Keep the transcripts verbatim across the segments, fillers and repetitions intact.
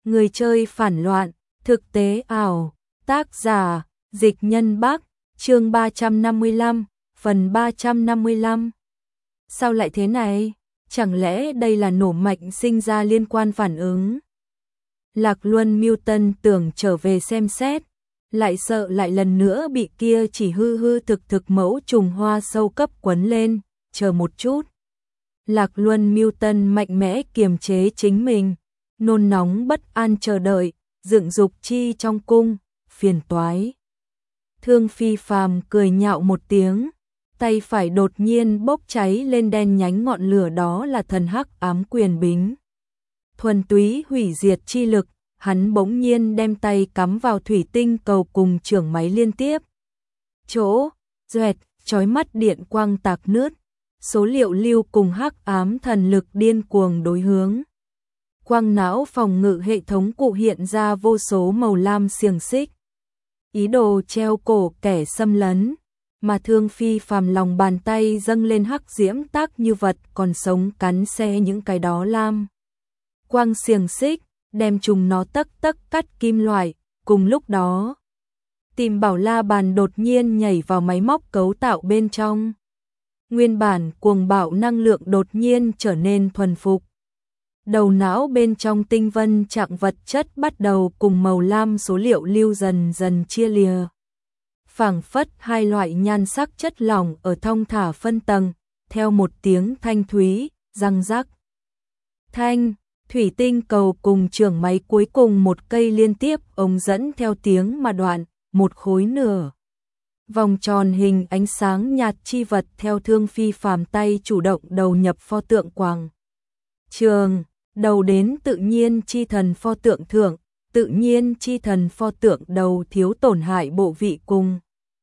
Người chơi phản loạn, thực tế ảo, tác giả, Dịch Nhân Bắc, chương ba trăm năm mươi lăm, phần ba trăm năm mươi lăm. Sao lại thế này? Chẳng lẽ đây là nổ mạnh sinh ra liên quan phản ứng? Lạc Luân Milton tưởng trở về xem xét, lại sợ lại lần nữa bị kia chỉ hư hư thực thực mẫu trùng hoa sâu cấp quấn lên, chờ một chút. Lạc Luân Milton mạnh mẽ kiềm chế chính mình, nôn nóng bất an chờ đợi, dựng dục chi trong cung, phiền toái. Thương Phi Phàm cười nhạo một tiếng, tay phải đột nhiên bốc cháy lên đen nhánh ngọn lửa, đó là thần hắc ám quyền bính. Thuần túy hủy diệt chi lực, hắn bỗng nhiên đem tay cắm vào thủy tinh cầu cùng chưởng máy liên tiếp. Chỗ, doẹt, chói mắt điện quang tạc nứt, số liệu lưu cùng hắc ám thần lực điên cuồng đối hướng. Quang não phòng ngự hệ thống cụ hiện ra vô số màu lam xiềng xích, ý đồ treo cổ kẻ xâm lấn, mà Thương Phi Phàm lòng bàn tay dâng lên hắc diễm tác như vật còn sống cắn xé những cái đó lam quang xiềng xích, đem chúng nó tấc tấc cắt kim loại. Cùng lúc đó, Tìm Bảo La Bàn đột nhiên nhảy vào máy móc cấu tạo bên trong. Nguyên bản cuồng bạo năng lượng đột nhiên trở nên thuần phục. Đầu não bên trong tinh vân trạng vật chất bắt đầu cùng màu lam số liệu lưu dần dần chia lìa. Phảng phất hai loại nhan sắc chất lỏng ở thong thả phân tầng, theo một tiếng thanh thúy, răng rắc. Thanh, thủy tinh cầu cùng chưởng máy cuối cùng một cây liên tiếp ống dẫn theo tiếng mà đoạn, một khối nửa. Vòng tròn hình ánh sáng nhạt chi vật theo Thương Phi Phàm tay chủ động đầu nhập pho tượng quang trường, đầu đến tự nhiên chi thần pho tượng thượng, tự nhiên chi thần pho tượng đầu thiếu tổn hại bộ vị cùng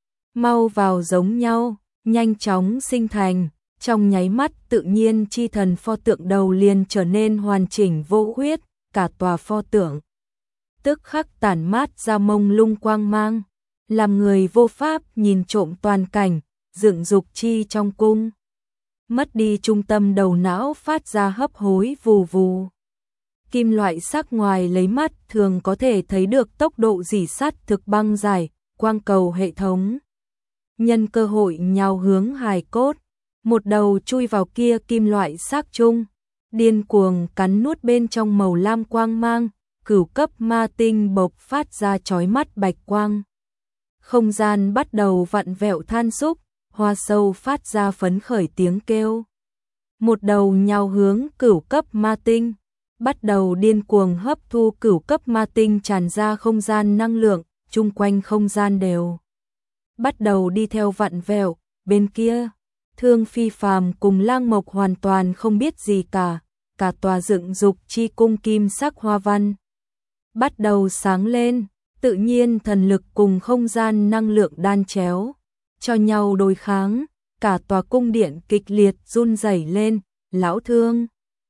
mau vào giống nhau, nhanh chóng sinh thành, trong nháy mắt tự nhiên chi thần pho tượng đầu liền trở nên hoàn chỉnh vô khuyết, cả tòa pho tượng tức khắc tản mát ra mông lung quang mang, làm người vô pháp nhìn trộm toàn cảnh, dựng dục chi trong cung. Mất đi trung tâm đầu não phát ra hấp hối vù vù. Kim loại sắc ngoài lấy mắt thường có thể thấy được tốc độ rỉ sắt thực băng dài, quang cầu hệ thống. Nhân cơ hội nhào hướng hài cốt, một đầu chui vào kia kim loại sắc chung, điên cuồng cắn nuốt bên trong màu lam quang mang, cửu cấp ma tinh bộc phát ra chói mắt bạch quang. Không gian bắt đầu vặn vẹo than xúc, hoa sâu phát ra phấn khởi tiếng kêu. Một đầu nhào hướng cửu cấp ma tinh, bắt đầu điên cuồng hấp thu cửu cấp ma tinh tràn ra không gian năng lượng, chung quanh không gian đều bắt đầu đi theo vặn vẹo. Bên kia, Thương Phi Phàm cùng Lang Mộc hoàn toàn không biết gì cả, cả tòa dựng dục chi cung kim sắc hoa văn bắt đầu sáng lên, tự nhiên thần lực cùng không gian năng lượng đan chéo, cho nhau đối kháng, cả tòa cung điện kịch liệt run rẩy lên. Lão Thương.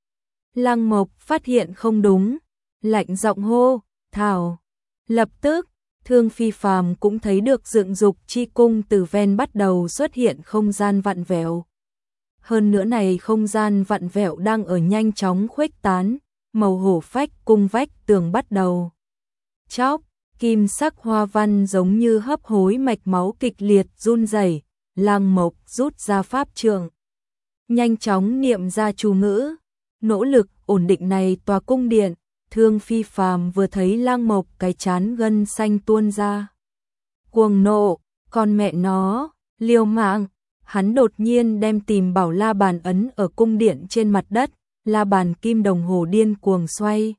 Lang Mộc phát hiện không đúng, lạnh giọng hô, "Thảo!" Lập tức, Thương Phi Phàm cũng thấy được dựng dục chi cung từ ven bắt đầu xuất hiện không gian vặn vẹo. Hơn nữa này không gian vặn vẹo đang ở nhanh chóng khuếch tán, màu hổ phách cung vách tường bắt đầu chóc, kim sắc hoa văn giống như hấp hối mạch máu kịch liệt run rẩy. Lang Mộc rút ra pháp trượng, nhanh chóng niệm ra chú ngữ, nỗ lực ổn định này tòa cung điện. Thương Phi Phàm vừa thấy Lang Mộc cái chán gân xanh tuôn ra, cuồng nộ, con mẹ nó, liều mạng. Hắn đột nhiên đem Tìm Bảo La Bàn ấn ở cung điện trên mặt đất, la bàn kim đồng hồ điên cuồng xoay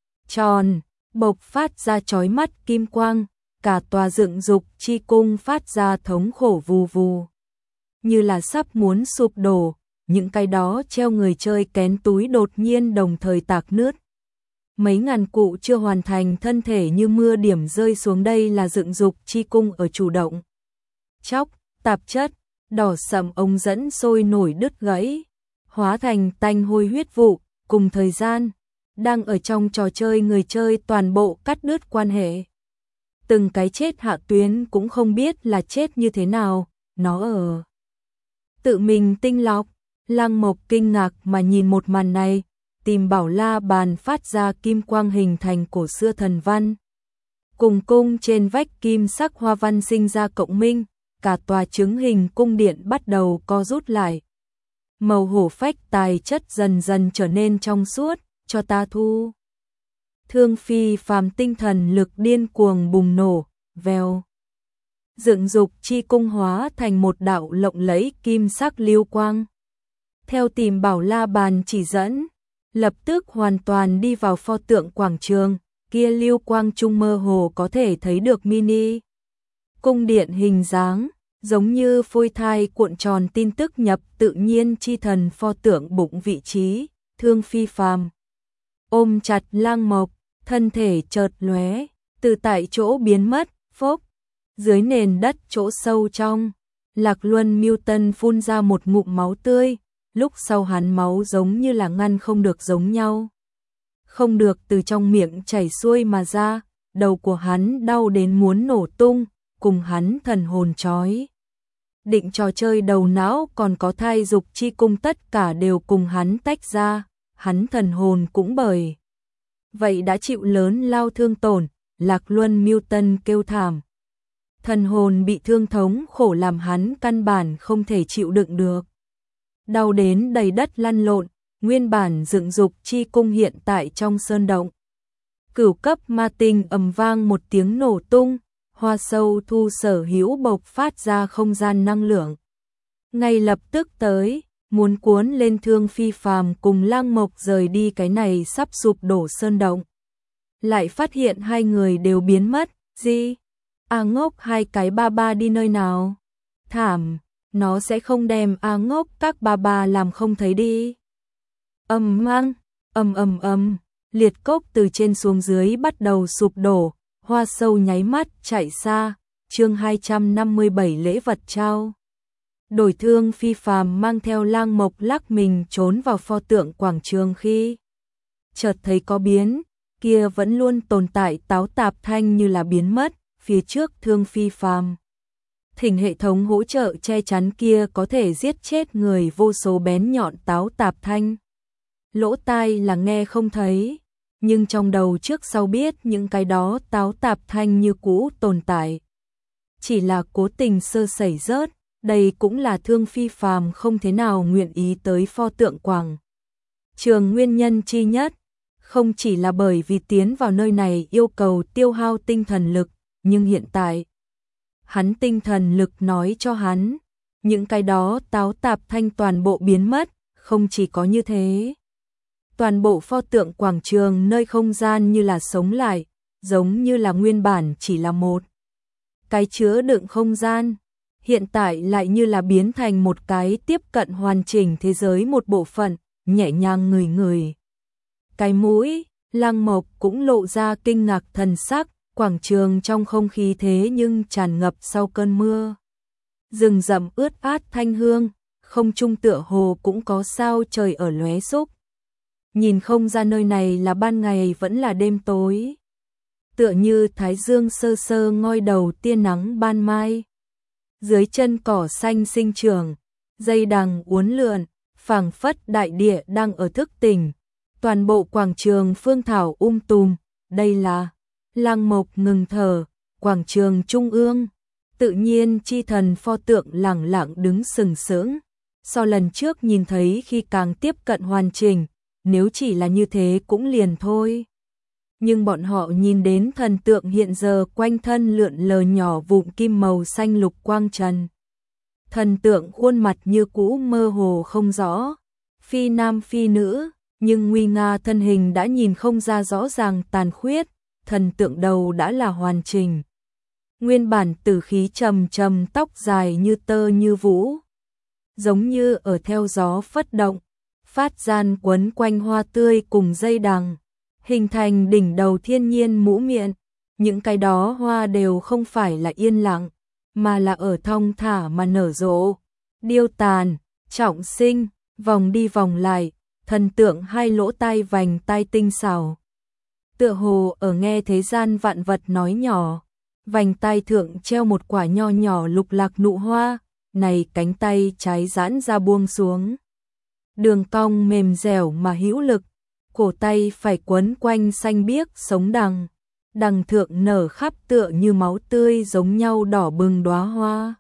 tròn, bộc phát ra chói mắt kim quang, cả tòa dựng dục chi cung phát ra thống khổ vù vù, như là sắp muốn sụp đổ. Những cái đó treo người chơi kén túi đột nhiên đồng thời tạc nứt. Mấy ngàn cụ chưa hoàn thành thân thể như mưa điểm rơi xuống. Đây là dựng dục chi cung ở chủ động chóc, tạp chất, đỏ sẫm ống dẫn sôi nổi đứt gãy, hóa thành tanh hôi huyết vụ. Cùng thời gian, đang ở trong trò chơi người chơi toàn bộ cắt đứt quan hệ. Từng cái chết hạ tuyến cũng không biết là chết như thế nào, nó ở tự mình tinh lọc. Lang Mộc kinh ngạc mà nhìn một màn này, tìm bảo la bàn phát ra kim quang hình thành cổ xưa thần văn. Cùng cung trên vách kim sắc hoa văn sinh ra cộng minh, cả tòa trứng hình cung điện bắt đầu co rút lại. Màu hổ phách tài chất dần dần trở nên trong suốt, cho ta thu. Thương phi phàm tinh thần lực điên cuồng bùng nổ, vèo. Dựng dục chi cung hóa thành một đạo lộng lẫy kim sắc lưu quang. Theo tìm bảo la bàn chỉ dẫn, lập tức hoàn toàn đi vào pho tượng quảng trường, kia lưu quang trung mơ hồ có thể thấy được mini. Cung điện hình dáng, giống như phôi thai cuộn tròn tin tức nhập tự nhiên chi thần pho tượng bụng vị trí, thương phi phàm. Ôm chặt Lang Mộc, thân thể chợt lóe, từ tại chỗ biến mất, phốc. Dưới nền đất chỗ sâu trong, Lạc Luân Miêu Tân phun ra một ngụm máu tươi, lúc sau hắn máu giống như là ngăn không được giống nhau. Không được từ trong miệng chảy xuôi mà ra, đầu của hắn đau đến muốn nổ tung, cùng hắn thần hồn trói. Định trò chơi đầu não còn có thai dục chi cung tất cả đều cùng hắn tách ra, hắn thần hồn cũng bởi. Vậy đã chịu lớn lao thương tổn, Lạc Luân Miêu Tân kêu thảm. Thần hồn bị thương thống khổ làm hắn căn bản không thể chịu đựng được. Đau đến đầy đất lăn lộn, nguyên bản dựng dục chi cung hiện tại trong sơn động. Cửu cấp ma tinh ầm vang một tiếng nổ tung, hoa sâu thu sở hữu bộc phát ra không gian năng lượng. Ngay lập tức tới, muốn cuốn lên thương phi phàm cùng Lang Mộc rời đi cái này sắp sụp đổ sơn động. Lại phát hiện hai người đều biến mất, gì? A Ngốc hai cái ba ba đi nơi nào? Thảm, nó sẽ không đem A Ngốc các ba ba làm không thấy đi. Ầm mang, ầm ầm ầm, liệt cốc từ trên xuống dưới bắt đầu sụp đổ, hoa sâu nháy mắt chạy xa, chương hai trăm năm mươi bảy lễ vật trao. Đổi thương phi phàm mang theo Lang Mộc lắc mình trốn vào pho tượng quảng trường khi chợt thấy có biến, kia vẫn luôn tồn tại táo tạp thanh như là biến mất, phía trước thương phi phàm. Thỉnh hệ thống hỗ trợ che chắn kia có thể giết chết người vô số bén nhọn táo tạp thanh. Lỗ tai là nghe không thấy, nhưng trong đầu trước sau biết những cái đó táo tạp thanh như cũ tồn tại. Chỉ là cố tình sơ sẩy rớt, đây cũng là thương phi phàm không thế nào nguyện ý tới pho tượng quảng trường nguyên nhân chi nhất, không chỉ là bởi vì tiến vào nơi này yêu cầu tiêu hao tinh thần lực, nhưng hiện tại hắn tinh thần lực nói cho hắn, những cái đó táo tạp thanh toàn bộ biến mất, không chỉ có như thế. Toàn bộ pho tượng quảng trường nơi không gian như là sống lại, giống như là nguyên bản chỉ là một cái chứa đựng không gian, hiện tại lại như là biến thành một cái tiếp cận hoàn chỉnh thế giới một bộ phận, nhẹ nhàng người người. Cái mũi, Lang Mộc cũng lộ ra kinh ngạc thần sắc, quảng trường trong không khí thế nhưng tràn ngập sau cơn mưa. Rừng rậm ướt át thanh hương, không trung tựa hồ cũng có sao trời ở lóe xúc. Nhìn không ra nơi này là ban ngày vẫn là đêm tối. Tựa như thái dương sơ sơ ngoi đầu tia nắng ban mai. Dưới chân cỏ xanh sinh trưởng, dây đằng uốn lượn, phảng phất đại địa đang ở thức tỉnh. Toàn bộ quảng trường phương thảo um tùm, đây là Lang Mộc ngừng thở, quảng trường trung ương, tự nhiên chi thần pho tượng lẳng lặng đứng sừng sững. So lần trước nhìn thấy khi càng tiếp cận hoàn chỉnh, nếu chỉ là như thế cũng liền thôi. Nhưng bọn họ nhìn đến thần tượng hiện giờ quanh thân lượn lờ nhỏ vụn kim màu xanh lục quang trần. Thần tượng khuôn mặt như cũ mơ hồ không rõ, phi nam phi nữ, nhưng nguy nga thân hình đã nhìn không ra rõ ràng tàn khuyết, thần tượng đầu đã là hoàn chỉnh. Nguyên bản tử khí trầm trầm tóc dài như tơ như vũ, giống như ở theo gió phất động, phát gian quấn quanh hoa tươi cùng dây đằng, hình thành đỉnh đầu thiên nhiên mũ miệng. Những cái đó hoa đều không phải là yên lặng, mà là ở thong thả mà nở rộ, điêu tàn, trọng sinh, vòng đi vòng lại, thần tượng hai lỗ tai vành tai tinh xảo. Tựa hồ ở nghe thế gian vạn vật nói nhỏ, vành tai thượng treo một quả nho nhỏ lục lạc nụ hoa, này cánh tay trái giãn ra buông xuống. Đường cong mềm dẻo mà hữu lực, cổ tay phải quấn quanh xanh biếc sống đằng, đằng thượng nở khắp tựa như máu tươi giống nhau đỏ bừng đóa hoa.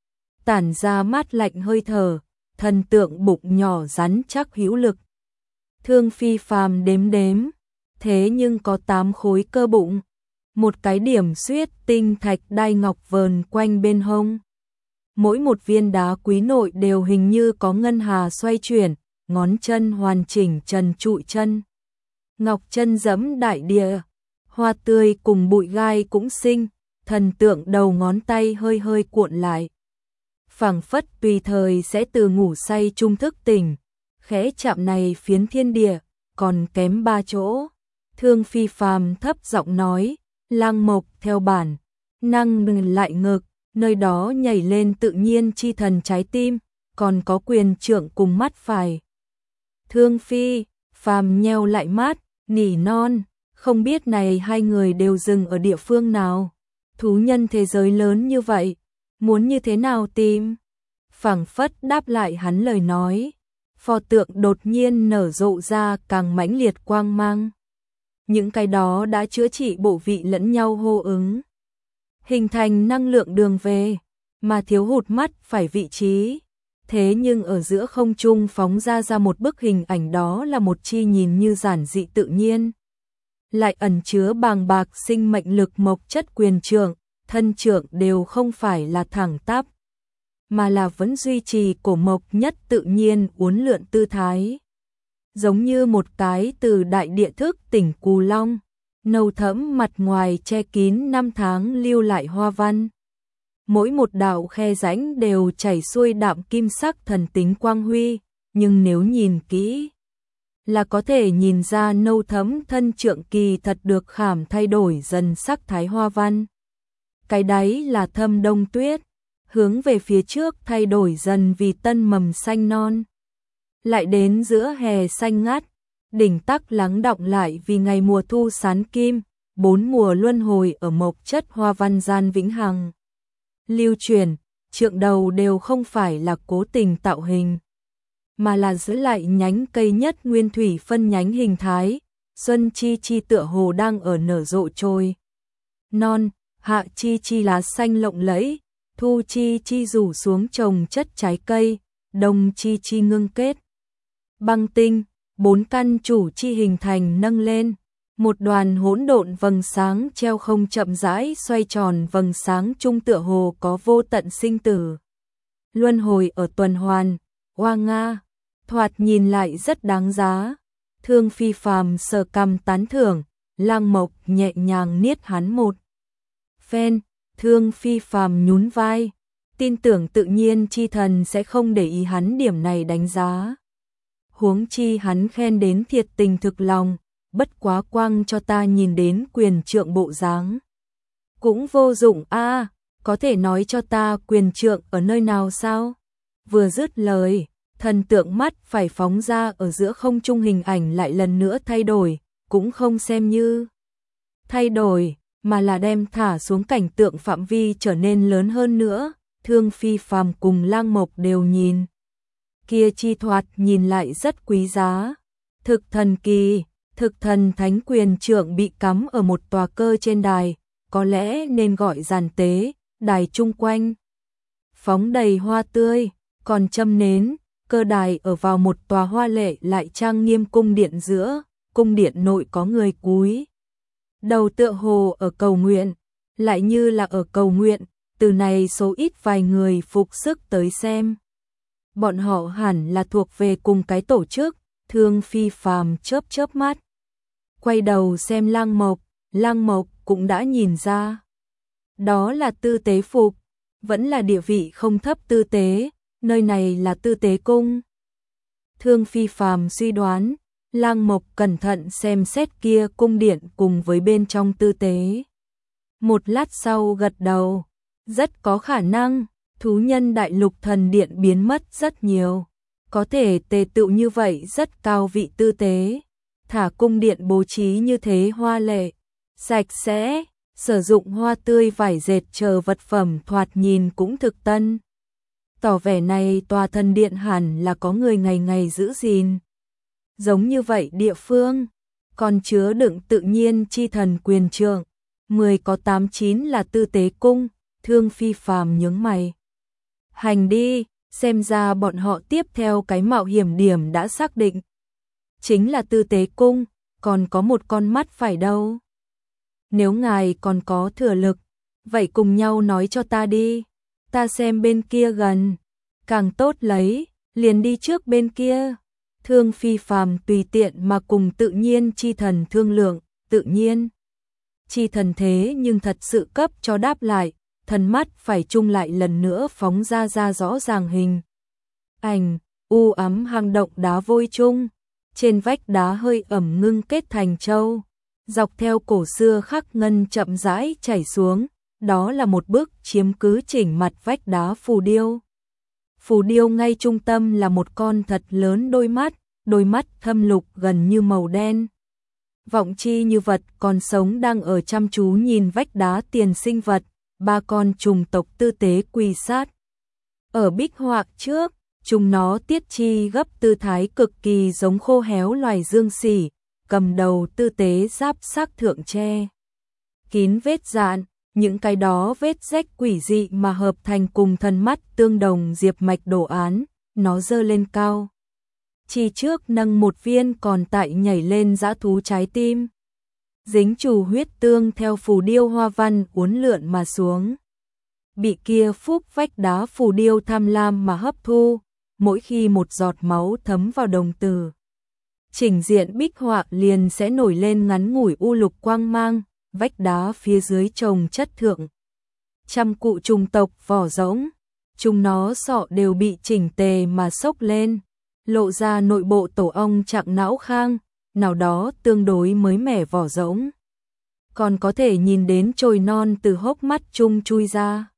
Tản ra mát lạnh hơi thở, thần tượng bụng nhỏ rắn chắc hữu lực. Thương Phi Phàm đếm đếm, thế nhưng có tám khối cơ bụng, một cái điểm xuyết tinh thạch đai ngọc vờn quanh bên hông. Mỗi một viên đá quý nội đều hình như có ngân hà xoay chuyển, ngón chân hoàn chỉnh trần trụi chân. Ngọc chân dẫm đại địa, hoa tươi cùng bụi gai cũng xinh, thần tượng đầu ngón tay hơi hơi cuộn lại. Phảng phất tùy thời sẽ từ ngủ say trung thức tỉnh, khẽ chạm này phiến thiên địa, còn kém ba chỗ. Thương Phi Phàm thấp giọng nói, Lăng Mộc theo bản năng ngừng lại ngực, nơi đó nhảy lên tự nhiên chi thần trái tim, còn có quyền trượng cùng mắt phải. Thương Phi Phàm nheo lại mắt, nỉ non, không biết này hai người đều dừng ở địa phương nào. Thú nhân thế giới lớn như vậy, muốn như thế nào tìm? Phảng phất đáp lại hắn lời nói, pho tượng đột nhiên nở rộ ra càng mãnh liệt quang mang. Những cái đó đã chữa trị bộ vị lẫn nhau hô ứng, hình thành năng lượng đường về, mà thiếu hụt mắt phải vị trí. Thế nhưng ở giữa không trung phóng ra ra một bức hình ảnh, đó là một chi nhìn như giản dị tự nhiên, lại ẩn chứa bàng bạc sinh mệnh lực mộc chất quyền trượng, thân trượng đều không phải là thẳng tắp, mà là vẫn duy trì cổ mộc nhất tự nhiên uốn lượn tư thái. Giống như một cái từ đại địa thức tỉnh cù long, nâu thẫm mặt ngoài che kín năm tháng lưu lại hoa văn. Mỗi một đạo khe rãnh đều chảy xuôi đạm kim sắc thần tính quang huy, nhưng nếu nhìn kỹ là có thể nhìn ra nâu thẫm thân trượng kỳ thật được khảm thay đổi dần sắc thái hoa văn. Cái đáy là thâm đông tuyết, hướng về phía trước thay đổi dần vì tân mầm xanh non. Lại đến giữa hè xanh ngắt, đỉnh tắc lắng đọng lại vì ngày mùa thu sán kim, bốn mùa luân hồi ở mộc chất hoa văn gian vĩnh hằng. Lưu truyền, trượng đầu đều không phải là cố tình tạo hình, mà là giữ lại nhánh cây nhất nguyên thủy phân nhánh hình thái, xuân chi chi tựa hồ đang ở nở rộ trôi non, hạ chi chi lá xanh lộng lẫy, thu chi chi rủ xuống trồng chất trái cây, đông chi chi ngưng kết. Băng tinh, bốn căn chủ chi hình thành nâng lên, một đoàn hỗn độn vầng sáng treo không chậm rãi xoay tròn, vầng sáng trung tựa hồ có vô tận sinh tử. Luân hồi ở tuần hoàn, oa nga, thoạt nhìn lại rất đáng giá. Thương Phi Phàm sờ cằm tán thưởng, Lăng Mộc nhẹ nhàng niết hắn một phen. Thương Phi Phàm nhún vai, tin tưởng tự nhiên chi thần sẽ không để ý hắn điểm này đánh giá. Huống chi hắn khen đến thiệt tình thực lòng, bất quá quăng cho ta nhìn đến quyền trượng bộ dáng cũng vô dụng a, à, có thể nói cho ta quyền trượng ở nơi nào sao? Vừa dứt lời, thần tượng mắt phải phóng ra ở giữa không trung, hình ảnh lại lần nữa thay đổi, cũng không xem như thay đổi, mà là đem thả xuống, cảnh tượng phạm vi trở nên lớn hơn nữa. Thương Phi Phàm cùng Lăng Mộc đều nhìn. Kia chi thoạt nhìn lại rất quý giá. Thực thần kỳ, thực thần thánh quyền trượng bị cắm ở một tòa cơ trên đài, có lẽ nên gọi giàn tế, đài chung quanh phóng đầy hoa tươi, còn châm nến, cơ đài ở vào một tòa hoa lệ lại trang nghiêm cung điện giữa, cung điện nội có người cúi đầu tựa hồ ở cầu nguyện, lại như là ở cầu nguyện, từ này số ít vài người phục sức tới xem. Bọn họ hẳn là thuộc về cùng cái tổ chức. Thương Phi Phàm chớp chớp mắt, quay đầu xem Lăng Mộc, Lăng Mộc cũng đã nhìn ra. Đó là tư tế phục, vẫn là địa vị không thấp tư tế, nơi này là tư tế cung. Thương Phi Phàm suy đoán, Lăng Mộc cẩn thận xem xét kia cung điện cùng với bên trong tư tế. Một lát sau gật đầu, rất có khả năng, thú nhân đại lục thần điện biến mất rất nhiều. Có thể tề tựu như vậy rất cao vị tư tế, thả cung điện bố trí như thế hoa lệ, sạch sẽ, sử dụng hoa tươi vải dệt chờ vật phẩm thoạt nhìn cũng thực tân. Tỏ vẻ này tòa thần điện hẳn là có người ngày ngày giữ gìn. Giống như vậy địa phương, còn chứa đựng tự nhiên chi thần quyền trượng, mười có tám chín là tư tế cung. Thương Phi Phàm nhướng mày. Hành đi, xem ra bọn họ tiếp theo cái mạo hiểm điểm đã xác định. Chính là tư tế cung, còn có một con mắt phải đâu. Nếu ngài còn có thừa lực, vậy cùng nhau nói cho ta đi. Ta xem bên kia gần, càng tốt lấy, liền đi trước bên kia. Thương Phi Phàm tùy tiện mà cùng tự nhiên chi thần thương lượng, tự nhiên. Chi thần thế nhưng thật sự cấp cho đáp lại, thần mắt phải chung lại lần nữa phóng ra ra rõ ràng hình. Ảnh, u ám hang động đá vôi chung, trên vách đá hơi ẩm ngưng kết thành châu, dọc theo cổ xưa khắc ngân chậm rãi chảy xuống, đó là một bức chiếm cứ chỉnh mặt vách đá phù điêu. Phù điêu ngay trung tâm là một con thật lớn đôi mắt, đôi mắt thâm lục gần như màu đen. Vọng chi như vật còn sống đang ở chăm chú nhìn vách đá tiền sinh vật, ba con trùng tộc tư tế quỳ sát. Ở bích họa trước, chúng nó tiết chi gấp tư thái cực kỳ giống khô héo loài dương sỉ, cầm đầu tư tế giáp sắc thượng tre. Kín vết dạn, những cái đó vết rách quỷ dị mà hợp thành cùng thần mắt tương đồng diệp mạch đồ án, nó dơ lên cao. Chỉ trước nâng một viên còn tại nhảy lên dã thú trái tim. Dính chủ huyết tương theo phù điêu hoa văn uốn lượn mà xuống. Bị kia phúc vách đá phù điêu tham lam mà hấp thu, mỗi khi một giọt máu thấm vào đồng tử. Chỉnh diện bích họa liền sẽ nổi lên ngắn ngủi u lục quang mang, vách đá phía dưới trồng chất thượng. Trăm cụ trùng tộc vỏ rỗng, chúng nó sọ đều bị chỉnh tề mà xốc lên, lộ ra nội bộ tổ ong trạng não khang, nào đó tương đối mới mẻ vỏ rỗng. Còn có thể nhìn đến chồi non từ hốc mắt chung chui ra.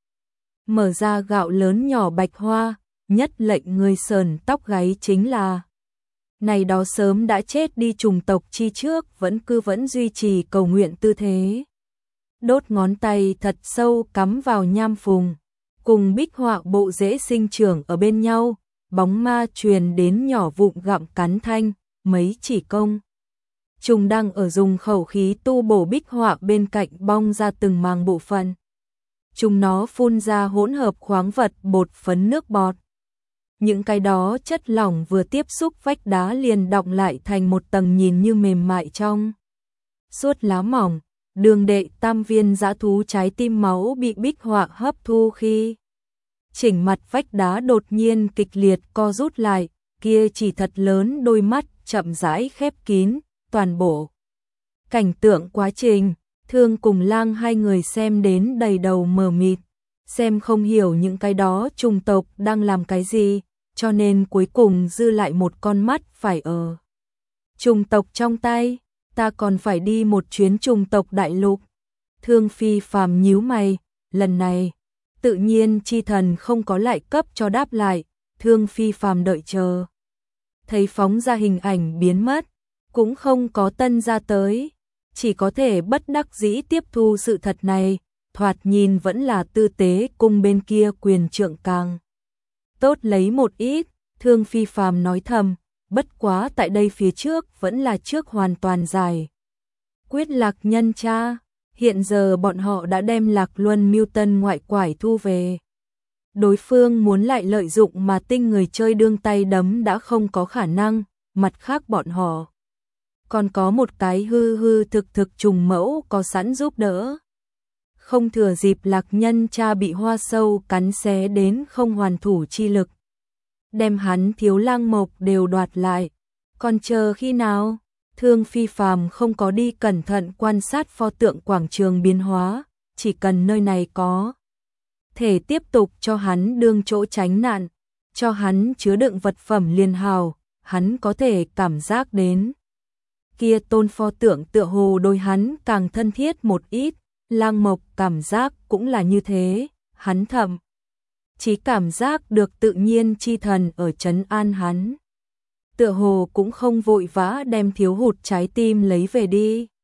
Mở ra gạo lớn nhỏ bạch hoa, nhất lệnh người sờn tóc gáy chính là này đó sớm đã chết đi trùng tộc chi trước vẫn cứ vẫn duy trì cầu nguyện tư thế. Đốt ngón tay thật sâu cắm vào nham phùng, cùng bích họa bộ rễ sinh trưởng ở bên nhau, bóng ma truyền đến nhỏ vụn gặm cắn thanh, mấy chỉ công. Trùng đang ở dùng khẩu khí tu bổ bích họa bên cạnh bong ra từng màng bộ phận. Chúng nó phun ra hỗn hợp khoáng vật bột phấn nước bọt. Những cái đó chất lỏng vừa tiếp xúc vách đá liền đọng lại thành một tầng nhìn như mềm mại trong suốt lá mỏng. Đường đệ tam viên dã thú trái tim máu bị bích họa hấp thu khi chỉnh mặt vách đá đột nhiên kịch liệt co rút lại, kia chỉ thật lớn đôi mắt chậm rãi khép kín, toàn bộ. Cảnh tượng quá trình, Thương cùng Lang hai người xem đến đầy đầu mờ mịt, xem không hiểu những cái đó trùng tộc đang làm cái gì, cho nên cuối cùng dư lại một con mắt phải ở trùng tộc trong tay. Ta còn phải đi một chuyến trùng tộc đại lục. Thương Phi Phàm nhíu mày, lần này, tự nhiên chi thần không có lại cấp cho đáp lại, Thương Phi Phàm đợi chờ. Thấy phóng ra hình ảnh biến mất, cũng không có tân ra tới, chỉ có thể bất đắc dĩ tiếp thu sự thật này, thoạt nhìn vẫn là tư tế cung bên kia quyền trượng càng tốt lấy một ít, Thương Phi Phàm nói thầm. Bất quá tại đây phía trước vẫn là trước hoàn toàn giải quyết Lạc Nhân cha, hiện giờ bọn họ đã đem Lạc Luân mưu tân ngoại quải thu về. Đối phương muốn lại lợi dụng mà tinh người chơi đương tay đấm đã không có khả năng, mặt khác bọn họ còn có một cái hư hư thực thực trùng mẫu có sẵn giúp đỡ. Không thừa dịp Lạc Nhân cha bị hoa sâu cắn xé đến không hoàn thủ chi lực, đem hắn thiếu lang mộc đều đoạt lại. Còn chờ khi nào? Thương Phi Phàm không có đi cẩn thận quan sát pho tượng quảng trường biến hóa, chỉ cần nơi này có thể tiếp tục cho hắn đương chỗ tránh nạn, cho hắn chứa đựng vật phẩm liền hào, hắn có thể cảm giác đến. Kia tôn pho tượng tựa hồ đôi hắn càng thân thiết một ít, lang mộc cảm giác cũng là như thế, hắn thầm chỉ cảm giác được tự nhiên chi thần ở trấn an hắn. Tựa hồ cũng không vội vã đem thiếu hụt trái tim lấy về đi.